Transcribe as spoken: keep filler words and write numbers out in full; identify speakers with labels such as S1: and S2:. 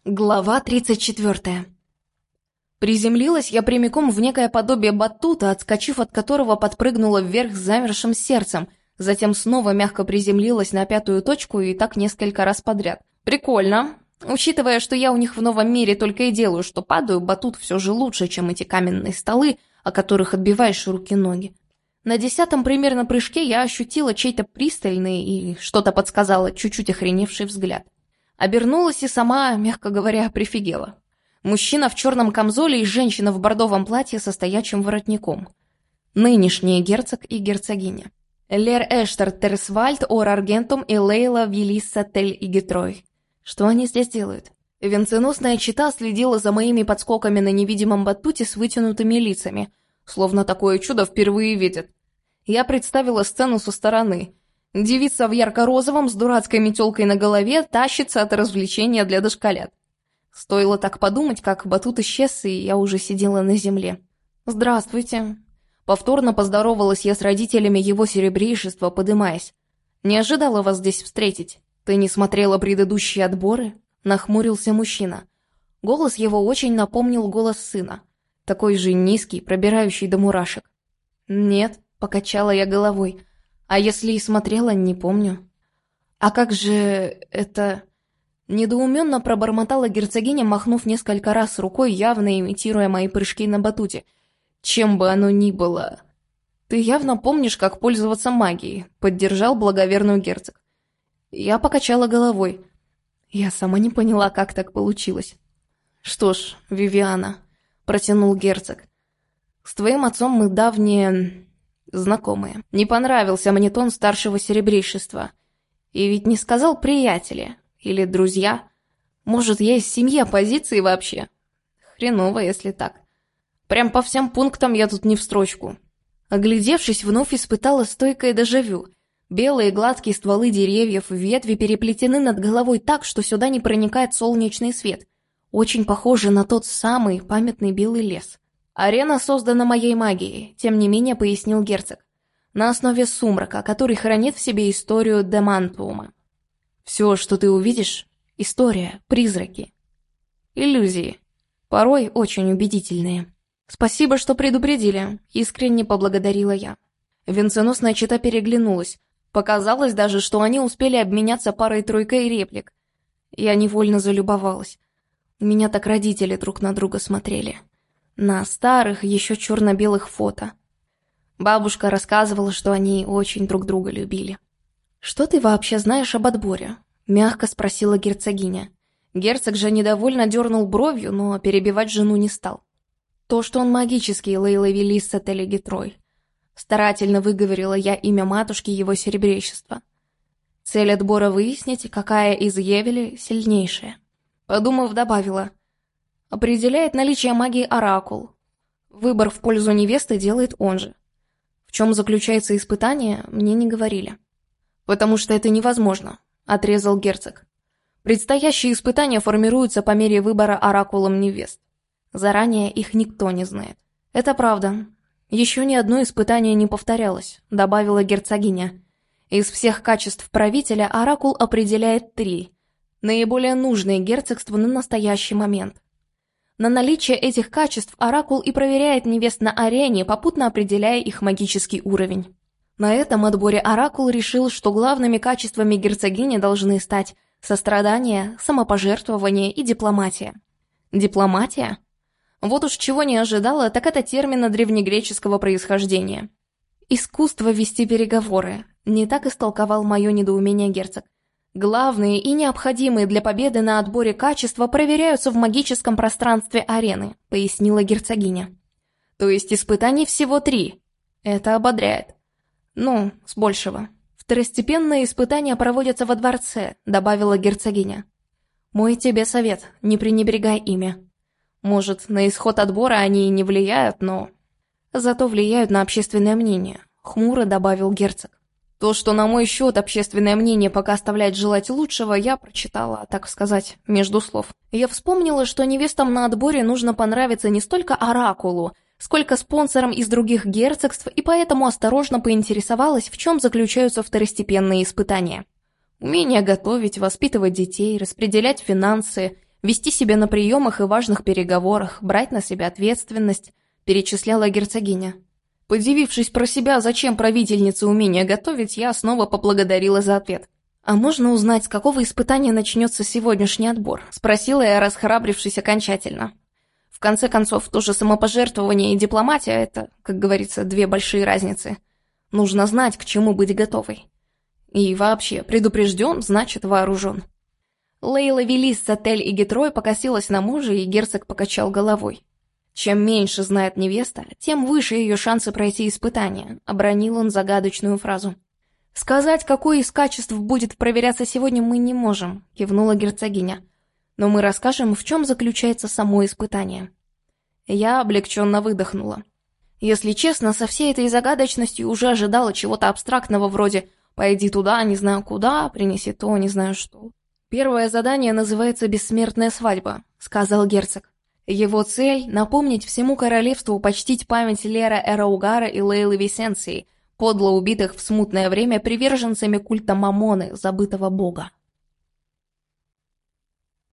S1: Глава тридцать четвёртая. Приземлилась я прямиком в некое подобие батута, отскочив от которого подпрыгнула вверх с замершим сердцем, затем снова мягко приземлилась на пятую точку и так несколько раз подряд. Прикольно. Учитывая, что я у них в новом мире только и делаю, что падаю, батут все же лучше, чем эти каменные столы, о которых отбиваешь руки-ноги. На десятом примерно прыжке я ощутила чей-то пристальный и, что-то подсказало, чуть-чуть охреневший взгляд. Обернулась и сама, мягко говоря, прифигела. Мужчина в черном камзоле и женщина в бордовом платье со стоячим воротником. Нынешний герцог и герцогиня. Лер Эштер Терсвальд Ор Аргентум и Лейла Вилисса Тель и Гетрой. Что они здесь делают? Венценосная чета следила за моими подскоками на невидимом батуте с вытянутыми лицами, словно такое чудо впервые видят. Я представила сцену со стороны. Девица в ярко-розовом с дурацкой метелкой на голове тащится от развлечения для дошколят. Стоило так подумать, как батут исчез, и я уже сидела на земле. «Здравствуйте». Повторно поздоровалась я с родителями его серебрейшества, подымаясь. «Не ожидала вас здесь встретить. Ты не смотрела предыдущие отборы?» Нахмурился мужчина. Голос его очень напомнил голос сына. Такой же низкий, пробирающий до мурашек. «Нет», — покачала я головой. «А если и смотрела, не помню». «А как же это...» Недоуменно пробормотала герцогиня, махнув несколько раз рукой, явно имитируя мои прыжки на батуте. «Чем бы оно ни было...» «Ты явно помнишь, как пользоваться магией», — поддержал благоверную герцог. Я покачала головой. Я сама не поняла, как так получилось. «Что ж, Вивиана», — протянул герцог, — «с твоим отцом мы давние... знакомые. Не понравился мне тон старшего серебрейшества. И ведь не сказал приятели или друзья. Может, есть семья оппозиции вообще? Хреново, если так. Прям по всем пунктам я тут не в строчку». Оглядевшись, вновь испытала стойкое дежавю. Белые гладкие стволы деревьев, ветви переплетены над головой так, что сюда не проникает солнечный свет. Очень похоже на тот самый памятный белый лес. «Арена создана моей магией», — тем не менее пояснил герцог. «На основе сумрака, который хранит в себе историю Демантуума. Все, что ты увидишь — история, призраки, иллюзии, порой очень убедительные». «Спасибо, что предупредили», — искренне поблагодарила я. Венценосная чета переглянулась. Показалось даже, что они успели обменяться парой-тройкой реплик. Я невольно залюбовалась. У меня так родители друг на друга смотрели. На старых, еще черно-белых фото. Бабушка рассказывала, что они очень друг друга любили. «Что ты вообще знаешь об отборе?» — мягко спросила герцогиня. Герцог же недовольно дернул бровью, но перебивать жену не стал. «То, что он магический, Лейла Вилисса Тель и Гетрой». Старательно выговорила я имя матушки его серебрейшества. Цель отбора — выяснить, какая из Евели сильнейшая. Подумав, добавила: определяет наличие магии оракул. Выбор в пользу невесты делает он же. В чем заключается испытание, мне не говорили. «Потому что это невозможно», — отрезал герцог. «Предстоящие испытания формируются по мере выбора оракулом невест. Заранее их никто не знает». «Это правда. Еще ни одно испытание не повторялось», — добавила герцогиня. «Из всех качеств правителя оракул определяет три, наиболее нужные герцогству на настоящий момент. На наличие этих качеств оракул и проверяет невест на арене, попутно определяя их магический уровень». На этом отборе оракул решил, что главными качествами герцогини должны стать сострадание, самопожертвование и дипломатия. Дипломатия? Вот уж чего не ожидала, так это термина древнегреческого происхождения. «Искусство вести переговоры», — не так истолковал мое недоумение герцог. «Главные и необходимые для победы на отборе качества проверяются в магическом пространстве арены», — пояснила герцогиня. «То есть испытаний всего три. Это ободряет». «Ну, с большего. Второстепенные испытания проводятся во дворце», — добавила герцогиня. «Мой тебе совет, не пренебрегай ими. Может, на исход отбора они и не влияют, но... зато влияют на общественное мнение», — хмуро добавил герцог. То, что на мой счет общественное мнение пока оставляет желать лучшего, я прочитала, так сказать, между слов. Я вспомнила, что невестам на отборе нужно понравиться не столько оракулу, сколько спонсорам из других герцогств, и поэтому осторожно поинтересовалась, в чем заключаются второстепенные испытания. Умение готовить, воспитывать детей, распределять финансы, Вести себя на приемах и важных переговорах, брать на себя ответственность, перечисляла герцогиня. Подивившись про себя, зачем правительнице умение готовить, я снова поблагодарила за ответ. «А можно узнать, с какого испытания начнется сегодняшний отбор?» – спросила я, расхрабрившись окончательно. В конце концов, тоже самопожертвование и дипломатия – это, как говорится, две большие разницы. Нужно знать, к чему быть готовой. И вообще, предупрежден, значит вооружен. Лейла Велис, Сатель и Гетрой покосилась на мужа, и герцог покачал головой. «Чем меньше знает невеста, тем выше ее шансы пройти испытание», — обронил он загадочную фразу. «Сказать, какое из качеств будет проверяться сегодня, мы не можем», — кивнула герцогиня. «Но мы расскажем, в чем заключается само испытание». Я облегченно выдохнула. Если честно, со всей этой загадочностью уже ожидала чего-то абстрактного вроде «пойди туда, не знаю куда, принеси то, не знаю что». «Первое задание называется «Бессмертная свадьба», — сказал герцог. Его цель — напомнить всему королевству почтить память Лера Эраугара и Лейлы Висенции, подло убитых в смутное время приверженцами культа Мамоны, забытого бога.